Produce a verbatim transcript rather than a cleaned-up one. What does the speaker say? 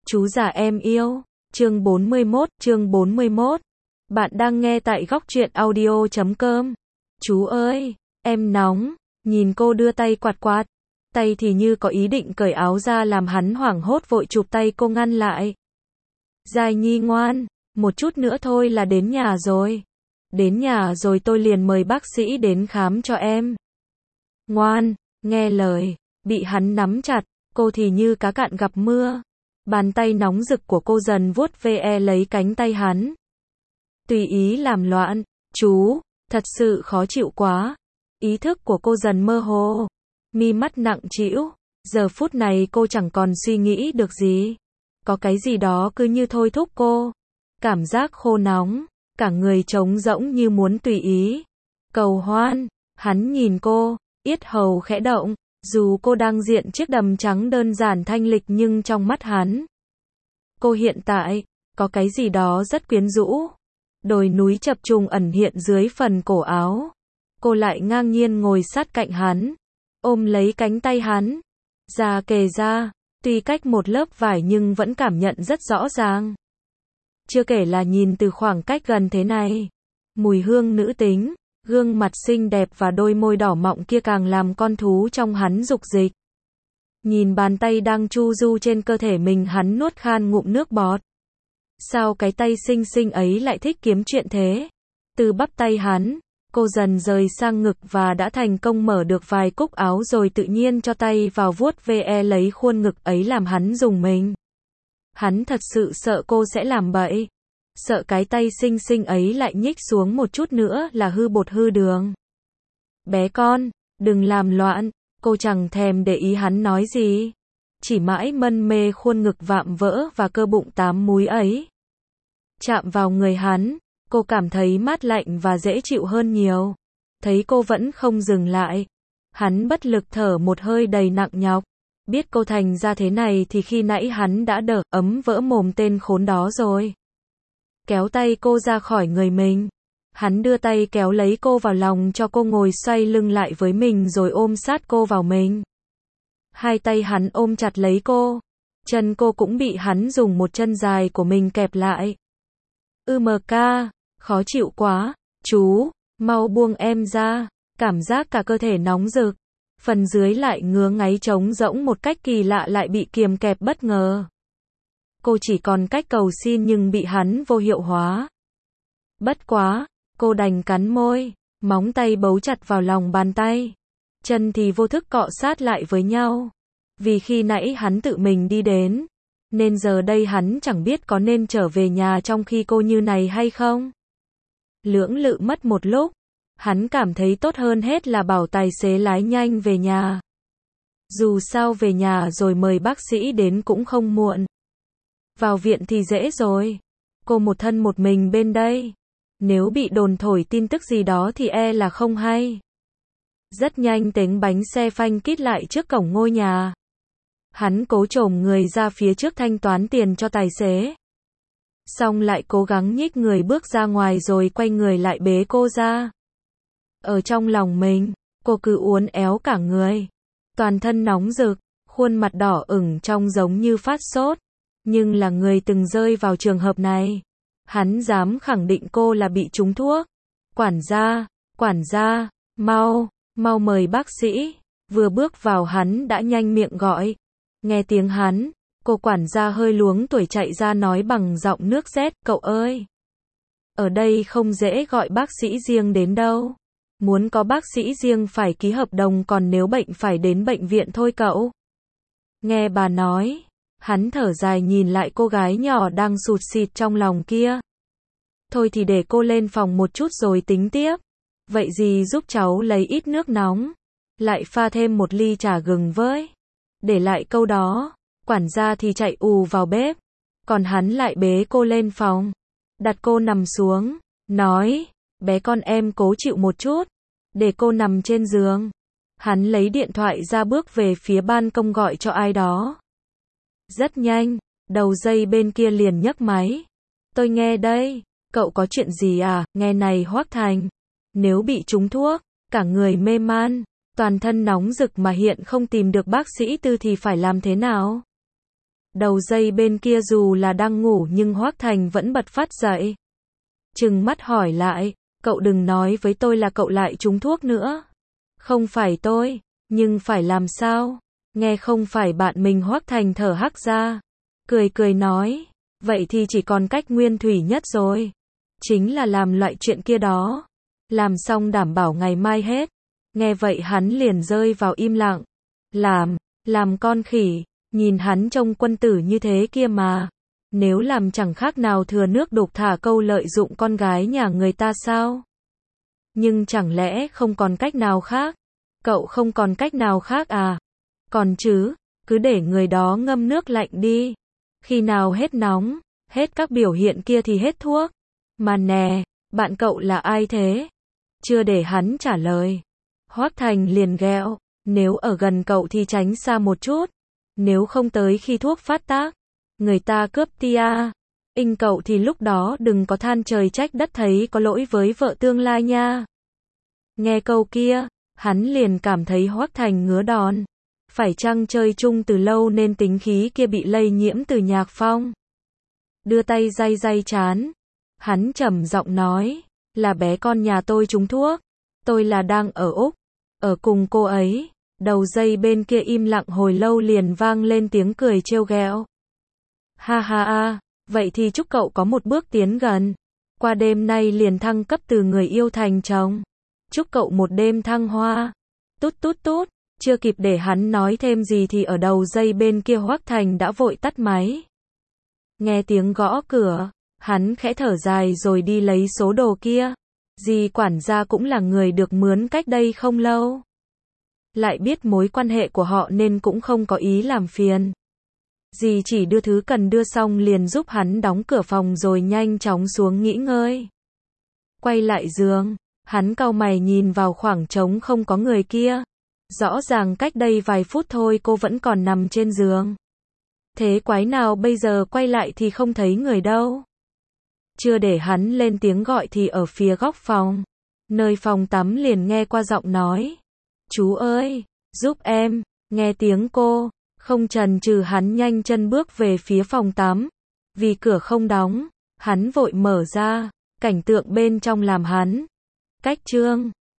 Chú già em yêu. Chương bốn mươi mốt, chương bốn mươi mốt. Bạn đang nghe tại góc truyện audio chấm com. Chú ơi, em nóng. Nhìn cô đưa tay quạt quạt. Tay thì như có ý định cởi áo ra làm hắn hoảng hốt vội chụp tay cô ngăn lại. Giai Nhi ngoan, một chút nữa thôi là đến nhà rồi. Đến nhà rồi tôi liền mời bác sĩ đến khám cho em. Ngoan, nghe lời. Bị hắn nắm chặt, cô thì như cá cạn gặp mưa. Bàn tay nóng rực của cô dần vuốt ve lấy cánh tay hắn. Tùy ý làm loạn. Chú, thật sự khó chịu quá. Ý thức của cô dần mơ hồ. Mi mắt nặng trĩu. Giờ phút này cô chẳng còn suy nghĩ được gì. Có cái gì đó cứ như thôi thúc cô. Cảm giác khô nóng. Cả người trống rỗng như muốn tùy ý. Cầu hoan. Hắn nhìn cô. Yết hầu khẽ động. Dù cô đang diện chiếc đầm trắng đơn giản thanh lịch nhưng trong mắt hắn, cô hiện tại, có cái gì đó rất quyến rũ. Đồi núi chập trùng ẩn hiện dưới phần cổ áo. Cô lại ngang nhiên ngồi sát cạnh hắn, ôm lấy cánh tay hắn, da kề da, tuy cách một lớp vải nhưng vẫn cảm nhận rất rõ ràng. Chưa kể là nhìn từ khoảng cách gần thế này, mùi hương nữ tính, gương mặt xinh đẹp và đôi môi đỏ mọng kia càng làm con thú trong hắn dục dịch. Nhìn bàn tay đang chu du trên cơ thể mình, hắn nuốt khan ngụm nước bọt. Sao cái tay xinh xinh ấy lại thích kiếm chuyện thế? Từ bắp tay hắn, cô dần rời sang ngực và đã thành công mở được vài cúc áo rồi tự nhiên cho tay vào vuốt ve lấy khuôn ngực ấy làm hắn rùng mình. Hắn thật sự sợ cô sẽ làm bậy. Sợ cái tay xinh xinh ấy lại nhích xuống một chút nữa là hư bột hư đường. Bé con, đừng làm loạn. Cô chẳng thèm để ý hắn nói gì. Chỉ mãi mân mê khuôn ngực vạm vỡ và cơ bụng tám múi ấy. Chạm vào người hắn, cô cảm thấy mát lạnh và dễ chịu hơn nhiều. Thấy cô vẫn không dừng lại. Hắn bất lực thở một hơi đầy nặng nhọc. Biết cô thành ra thế này thì khi nãy hắn đã đỡ ấm vỡ mồm tên khốn đó rồi. Kéo tay cô ra khỏi người mình. Hắn đưa tay kéo lấy cô vào lòng cho cô ngồi xoay lưng lại với mình rồi ôm sát cô vào mình. Hai tay hắn ôm chặt lấy cô. Chân cô cũng bị hắn dùng một chân dài của mình kẹp lại. Ư mờ ca, khó chịu quá. Chú, mau buông em ra. Cảm giác cả cơ thể nóng rực. Phần dưới lại ngứa ngáy trống rỗng một cách kỳ lạ lại bị kiềm kẹp bất ngờ. Cô chỉ còn cách cầu xin nhưng bị hắn vô hiệu hóa. Bất quá, cô đành cắn môi, móng tay bấu chặt vào lòng bàn tay. Chân thì vô thức cọ sát lại với nhau. Vì khi nãy hắn tự mình đi đến, nên giờ đây hắn chẳng biết có nên trở về nhà trong khi cô như này hay không. Lưỡng lự mất một lúc, hắn cảm thấy tốt hơn hết là bảo tài xế lái nhanh về nhà. Dù sao về nhà rồi mời bác sĩ đến cũng không muộn. Vào viện thì dễ rồi. Cô một thân một mình bên đây. Nếu bị đồn thổi tin tức gì đó thì e là không hay. Rất nhanh tiếng bánh xe phanh kít lại trước cổng ngôi nhà. Hắn cố chồm người ra phía trước thanh toán tiền cho tài xế. Xong lại cố gắng nhích người bước ra ngoài rồi quay người lại bế cô ra. Ở trong lòng mình, cô cứ uốn éo cả người. Toàn thân nóng rực, khuôn mặt đỏ ửng trông giống như phát sốt. Nhưng là người từng rơi vào trường hợp này. Hắn dám khẳng định cô là bị trúng thuốc. Quản gia, quản gia, mau, mau mời bác sĩ. Vừa bước vào hắn đã nhanh miệng gọi. Nghe tiếng hắn, cô quản gia hơi luống tuổi chạy ra nói bằng giọng nước rét, cậu ơi. Ở đây không dễ gọi bác sĩ riêng đến đâu. Muốn có bác sĩ riêng phải ký hợp đồng, còn nếu bệnh phải đến bệnh viện thôi cậu. Nghe bà nói. Hắn thở dài nhìn lại cô gái nhỏ đang sụt sịt trong lòng kia. Thôi thì để cô lên phòng một chút rồi tính tiếp. Vậy gì giúp cháu lấy ít nước nóng. Lại pha thêm một ly trà gừng với. Để lại câu đó, quản gia thì chạy ù vào bếp. Còn hắn lại bế cô lên phòng. Đặt cô nằm xuống. Nói, bé con em cố chịu một chút. Để cô nằm trên giường. Hắn lấy điện thoại ra bước về phía ban công gọi cho ai đó. Rất nhanh, đầu dây bên kia liền nhấc máy. Tôi nghe đây, cậu có chuyện gì à? Nghe này Hoắc Thành, nếu bị trúng thuốc, cả người mê man, toàn thân nóng rực mà hiện không tìm được bác sĩ tư thì phải làm thế nào? Đầu dây bên kia dù là đang ngủ nhưng Hoắc Thành vẫn bật phát dậy. Trừng mắt hỏi lại, cậu đừng nói với tôi là cậu lại trúng thuốc nữa. Không phải tôi, nhưng phải làm sao? Nghe không phải bạn mình. Hoắc Thành thở hắt ra, cười cười nói, vậy thì chỉ còn cách nguyên thủy nhất rồi. Chính là làm loại chuyện kia đó. Làm xong đảm bảo ngày mai hết. Nghe vậy hắn liền rơi vào im lặng. Làm, làm con khỉ, nhìn hắn trông quân tử như thế kia mà. Nếu làm chẳng khác nào thừa nước đục thả câu lợi dụng con gái nhà người ta sao? Nhưng chẳng lẽ không còn cách nào khác? Cậu không còn cách nào khác à? Còn chứ, cứ để người đó ngâm nước lạnh đi. Khi nào hết nóng, hết các biểu hiện kia thì hết thuốc. Mà nè, bạn cậu là ai thế? Chưa để hắn trả lời, Hoắc Thành liền ghẹo, nếu ở gần cậu thì tránh xa một chút. Nếu không tới khi thuốc phát tác, người ta cướp tia, inh cậu thì lúc đó đừng có than trời trách đất thấy có lỗi với vợ tương lai nha. Nghe câu kia, hắn liền cảm thấy Hoắc Thành ngứa đòn. Phải chăng chơi chung từ lâu nên tính khí kia bị lây nhiễm từ Nhạc Phong? Đưa tay day day chán, hắn trầm giọng nói, là bé con nhà tôi trúng thuốc. Tôi là đang ở Úc, ở cùng cô ấy. Đầu dây bên kia im lặng hồi lâu liền vang lên tiếng cười trêu ghẹo. Ha ha ha, vậy thì chúc cậu có một bước tiến gần. Qua đêm nay liền thăng cấp từ người yêu thành chồng. Chúc cậu một đêm thăng hoa. Tút tút tút, chưa kịp để hắn nói thêm gì thì ở đầu dây bên kia Hoắc Thành đã vội tắt máy. Nghe tiếng gõ cửa, hắn khẽ thở dài rồi đi lấy số đồ kia. Dì quản gia cũng là người được mướn cách đây không lâu. Lại biết mối quan hệ của họ nên cũng không có ý làm phiền. Dì chỉ đưa thứ cần đưa xong liền giúp hắn đóng cửa phòng rồi nhanh chóng xuống nghỉ ngơi. Quay lại giường, hắn cau mày nhìn vào khoảng trống không có người kia. Rõ ràng cách đây vài phút thôi cô vẫn còn nằm trên giường. Thế quái nào bây giờ quay lại thì không thấy người đâu. Chưa để hắn lên tiếng gọi thì ở phía góc phòng, nơi phòng tắm liền nghe qua giọng nói. Chú ơi, giúp em. Nghe tiếng cô, không chần chừ hắn nhanh chân bước về phía phòng tắm. Vì cửa không đóng, hắn vội mở ra, cảnh tượng bên trong làm hắn cách trương.